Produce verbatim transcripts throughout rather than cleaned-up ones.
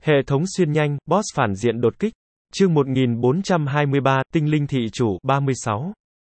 Hệ thống xuyên nhanh, boss phản diện đột kích. Chương một nghìn bốn trăm hai mươi ba, Tinh linh thị chủ, ba mươi sáu.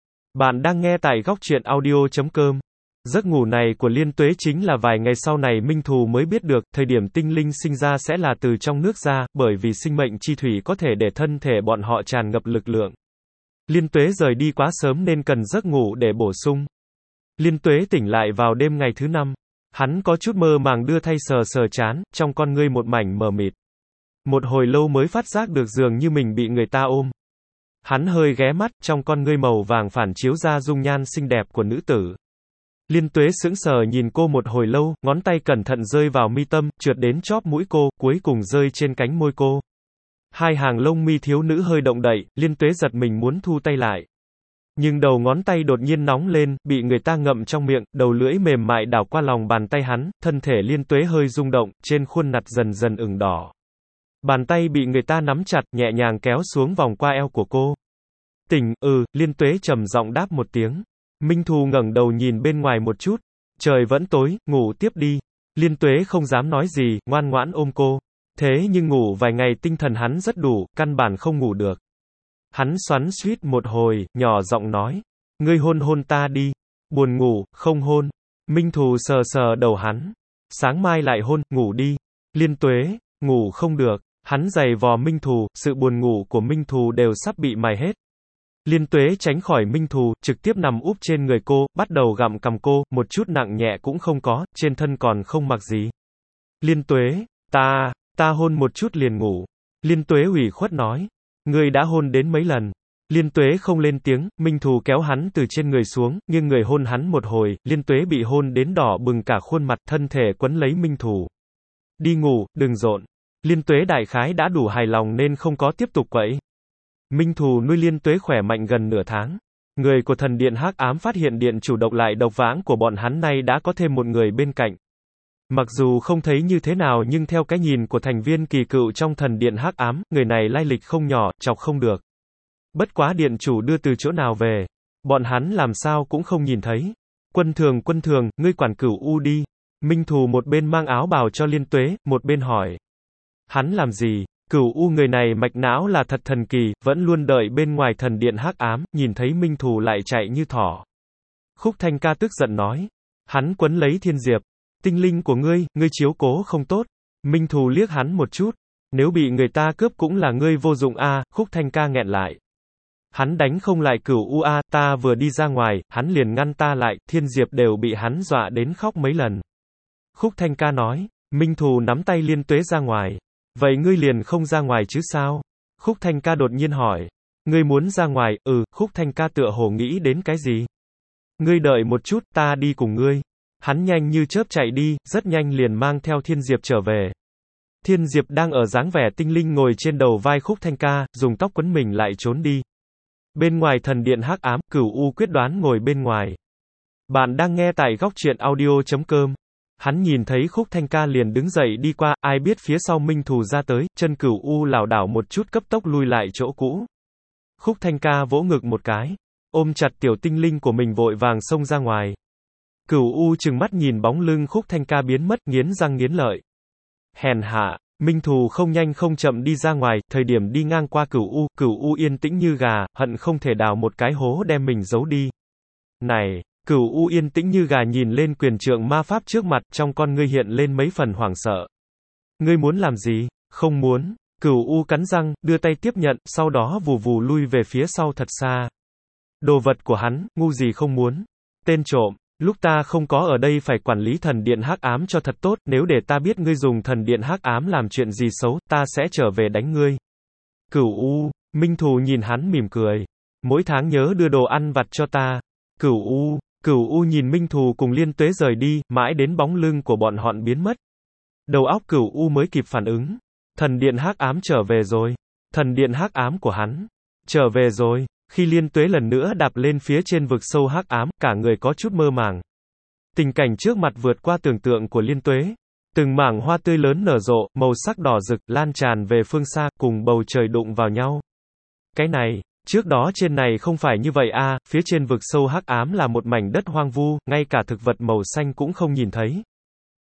Bạn đang nghe tại góc truyện audio chấm com. Giấc ngủ này của Liên Tuế chính là vài ngày sau này Minh Thù mới biết được, thời điểm tinh linh sinh ra sẽ là từ trong nước ra, bởi vì sinh mệnh chi thủy có thể để thân thể bọn họ tràn ngập lực lượng. Liên Tuế rời đi quá sớm nên cần giấc ngủ để bổ sung. Liên Tuế tỉnh lại vào đêm ngày thứ năm. Hắn có chút mơ màng đưa tay sờ sờ trán, trong con ngươi một mảnh mờ mịt. Một hồi lâu mới phát giác được dường như mình bị người ta ôm. Hắn hơi ghé mắt, trong con ngươi màu vàng phản chiếu ra dung nhan xinh đẹp của nữ tử. Liên Tuế sững sờ nhìn cô một hồi lâu, ngón tay cẩn thận rơi vào mi tâm, trượt đến chóp mũi cô, cuối cùng rơi trên cánh môi cô. Hai hàng lông mi thiếu nữ hơi động đậy, Liên Tuế giật mình muốn thu tay lại. Nhưng đầu ngón tay đột nhiên nóng lên, bị người ta ngậm trong miệng, đầu lưỡi mềm mại đảo qua lòng bàn tay hắn, thân thể Liên Tuế hơi rung động, trên khuôn mặt dần dần ửng đỏ. Bàn tay bị người ta nắm chặt, nhẹ nhàng kéo xuống vòng qua eo của cô. Tỉnh, ừ, Liên Tuế trầm giọng đáp một tiếng. Minh Thù ngẩng đầu nhìn bên ngoài một chút. Trời vẫn tối, ngủ tiếp đi. Liên Tuế không dám nói gì, ngoan ngoãn ôm cô. Thế nhưng ngủ vài ngày tinh thần hắn rất đủ, căn bản không ngủ được. Hắn xoắn xuýt một hồi, nhỏ giọng nói. Ngươi hôn hôn ta đi. Buồn ngủ, không hôn. Minh Thù sờ sờ đầu hắn. Sáng mai lại hôn, ngủ đi. Liên Tuế, ngủ không được. Hắn giày vò Minh Thù, sự buồn ngủ của Minh Thù đều sắp bị mài hết. Liên Tuế tránh khỏi Minh Thù, trực tiếp nằm úp trên người cô, bắt đầu gặm cằm cô, một chút nặng nhẹ cũng không có, trên thân còn không mặc gì. Liên Tuế, ta, ta hôn một chút liền ngủ. Liên Tuế ủy khuất nói. Ngươi đã hôn đến mấy lần? Liên Tuế không lên tiếng, Minh Thù kéo hắn từ trên người xuống, nghiêng người hôn hắn một hồi, Liên Tuế bị hôn đến đỏ bừng cả khuôn mặt, thân thể quấn lấy Minh Thù. Đi ngủ, đừng rộn. Liên Tuế đại khái đã đủ hài lòng nên không có tiếp tục quậy. Minh Thù nuôi Liên Tuế khỏe mạnh gần nửa tháng. Người của thần điện hắc ám phát hiện điện chủ độc lại độc vãng của bọn hắn nay đã có thêm một người bên cạnh. Mặc dù không thấy như thế nào nhưng theo cái nhìn của thành viên kỳ cựu trong thần điện hắc ám, người này lai lịch không nhỏ, chọc không được. Bất quá điện chủ đưa từ chỗ nào về, bọn hắn làm sao cũng không nhìn thấy. Quân thường quân thường, ngươi quản Cửu U đi. Minh Thù một bên mang áo bào cho Liên Tuế, một bên hỏi. Hắn làm gì? Cửu U người này mạch não là thật thần kỳ, vẫn luôn đợi bên ngoài thần điện hắc ám, nhìn thấy Minh Thù lại chạy như thỏ. Khúc Thanh Ca tức giận nói. Hắn quấn lấy Thiên Diệp. Tinh linh của ngươi, ngươi chiếu cố không tốt. Minh Thù liếc hắn một chút. Nếu bị người ta cướp cũng là ngươi vô dụng a. À, Khúc Thanh Ca nghẹn lại. Hắn đánh không lại Cửu U a, à, ta vừa đi ra ngoài, hắn liền ngăn ta lại, Thiên Diệp đều bị hắn dọa đến khóc mấy lần. Khúc Thanh Ca nói. Minh Thù nắm tay Liên Tuế ra ngoài. Vậy ngươi liền không ra ngoài chứ sao? Khúc Thanh Ca đột nhiên hỏi. Ngươi muốn ra ngoài, ừ, Khúc Thanh Ca tựa hồ nghĩ đến cái gì? Ngươi đợi một chút, ta đi cùng ngươi. Hắn nhanh như chớp chạy đi, rất nhanh liền mang theo Thiên Diệp trở về. Thiên Diệp đang ở dáng vẻ tinh linh ngồi trên đầu vai Khúc Thanh Ca, dùng tóc quấn mình lại trốn đi. Bên ngoài thần điện hắc ám, Cửu U quyết đoán ngồi bên ngoài. Bạn đang nghe tại góc truyện audio chấm com. Hắn nhìn thấy Khúc Thanh Ca liền đứng dậy đi qua, ai biết phía sau Minh Thù ra tới, chân Cửu U lảo đảo một chút cấp tốc lui lại chỗ cũ. Khúc Thanh Ca vỗ ngực một cái, ôm chặt tiểu tinh linh của mình vội vàng xông ra ngoài. Cửu U trừng mắt nhìn bóng lưng Khúc Thanh Ca biến mất, nghiến răng nghiến lợi. Hèn hạ, Minh Thù không nhanh không chậm đi ra ngoài, thời điểm đi ngang qua Cửu U, Cửu U yên tĩnh như gà, hận không thể đào một cái hố đem mình giấu đi. Này! Cửu U yên tĩnh như gà nhìn lên quyền trượng ma pháp trước mặt, trong con ngươi hiện lên mấy phần hoảng sợ. Ngươi muốn làm gì? Không muốn. Cửu U cắn răng, đưa tay tiếp nhận, sau đó vù vù lui về phía sau thật xa. Đồ vật của hắn, ngu gì không muốn. Tên trộm, lúc ta không có ở đây phải quản lý thần điện hắc ám cho thật tốt, nếu để ta biết ngươi dùng thần điện hắc ám làm chuyện gì xấu, ta sẽ trở về đánh ngươi. Cửu U, Minh Thù nhìn hắn mỉm cười. Mỗi tháng nhớ đưa đồ ăn vặt cho ta. Cửu U. Cửu U nhìn Minh Thù cùng Liên Tuế rời đi, mãi đến bóng lưng của bọn họ biến mất. Đầu óc Cửu U mới kịp phản ứng. Thần điện hắc ám trở về rồi. Thần điện hắc ám của hắn. Trở về rồi. Khi Liên Tuế lần nữa đạp lên phía trên vực sâu hắc ám, cả người có chút mơ màng. Tình cảnh trước mặt vượt qua tưởng tượng của Liên Tuế. Từng mảng hoa tươi lớn nở rộ, màu sắc đỏ rực, lan tràn về phương xa, cùng bầu trời đụng vào nhau. Cái này... Trước đó trên này không phải như vậy a, à, phía trên vực sâu hắc ám là một mảnh đất hoang vu, ngay cả thực vật màu xanh cũng không nhìn thấy.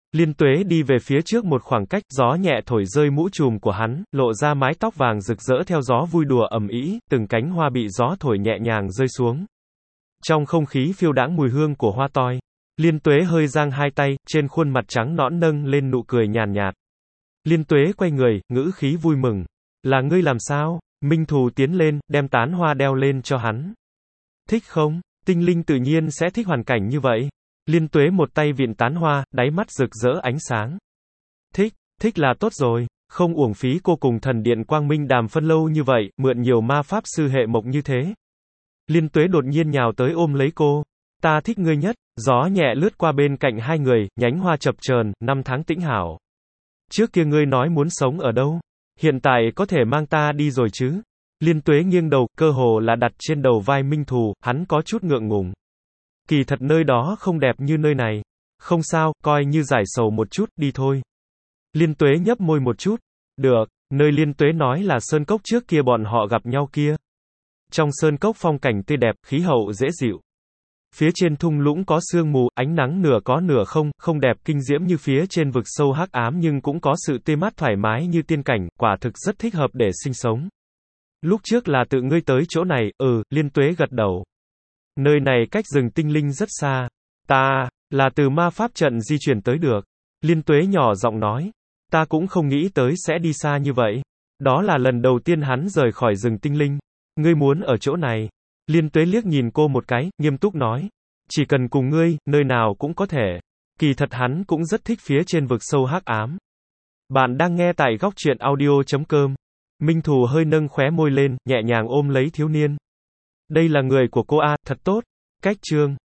Liên Tuế đi về phía trước một khoảng cách, gió nhẹ thổi rơi mũ trùm của hắn, lộ ra mái tóc vàng rực rỡ theo gió vui đùa ầm ĩ, từng cánh hoa bị gió thổi nhẹ nhàng rơi xuống. Trong không khí phiêu đãng mùi hương của hoa toi. Liên Tuế hơi giang hai tay, trên khuôn mặt trắng nõn nâng lên nụ cười nhàn nhạt. Liên Tuế quay người, ngữ khí vui mừng. Là ngươi làm sao? Minh Thù tiến lên, đem tán hoa đeo lên cho hắn. Thích không? Tinh linh tự nhiên sẽ thích hoàn cảnh như vậy. Liên Tuế một tay vịn tán hoa, đáy mắt rực rỡ ánh sáng. Thích, thích là tốt rồi, không uổng phí cô cùng thần điện Quang Minh đàm phân lâu như vậy, mượn nhiều ma pháp sư hệ mộc như thế. Liên Tuế đột nhiên nhào tới ôm lấy cô. Ta thích ngươi nhất. Gió nhẹ lướt qua bên cạnh hai người, nhánh hoa chập chờn, năm tháng tĩnh hảo. Trước kia ngươi nói muốn sống ở đâu? Hiện tại có thể mang ta đi rồi chứ? Liên Tuế nghiêng đầu, cơ hồ là đặt trên đầu vai Minh Thù, hắn có chút ngượng ngùng. Kỳ thật nơi đó không đẹp như nơi này. Không sao, coi như giải sầu một chút, đi thôi. Liên Tuế nhấp môi một chút. Được, nơi Liên Tuế nói là sơn cốc trước kia bọn họ gặp nhau kia. Trong sơn cốc phong cảnh tươi đẹp, khí hậu dễ dịu. Phía trên thung lũng có sương mù, ánh nắng nửa có nửa không, không đẹp kinh diễm như phía trên vực sâu hắc ám nhưng cũng có sự tươi mát thoải mái như tiên cảnh, quả thực rất thích hợp để sinh sống. Lúc trước là tự ngươi tới chỗ này, ừ, Liên Tuế gật đầu. Nơi này cách rừng tinh linh rất xa. Ta, là từ ma pháp trận di chuyển tới được. Liên Tuế nhỏ giọng nói. Ta cũng không nghĩ tới sẽ đi xa như vậy. Đó là lần đầu tiên hắn rời khỏi rừng tinh linh. Ngươi muốn ở chỗ này. Liên Tuế liếc nhìn cô một cái, nghiêm túc nói. Chỉ cần cùng ngươi, nơi nào cũng có thể. Kỳ thật hắn cũng rất thích phía trên vực sâu hắc ám. Bạn đang nghe tại góc truyện audio chấm com. Minh Thù hơi nâng khóe môi lên, nhẹ nhàng ôm lấy thiếu niên. Đây là người của cô A, thật tốt. Cách chương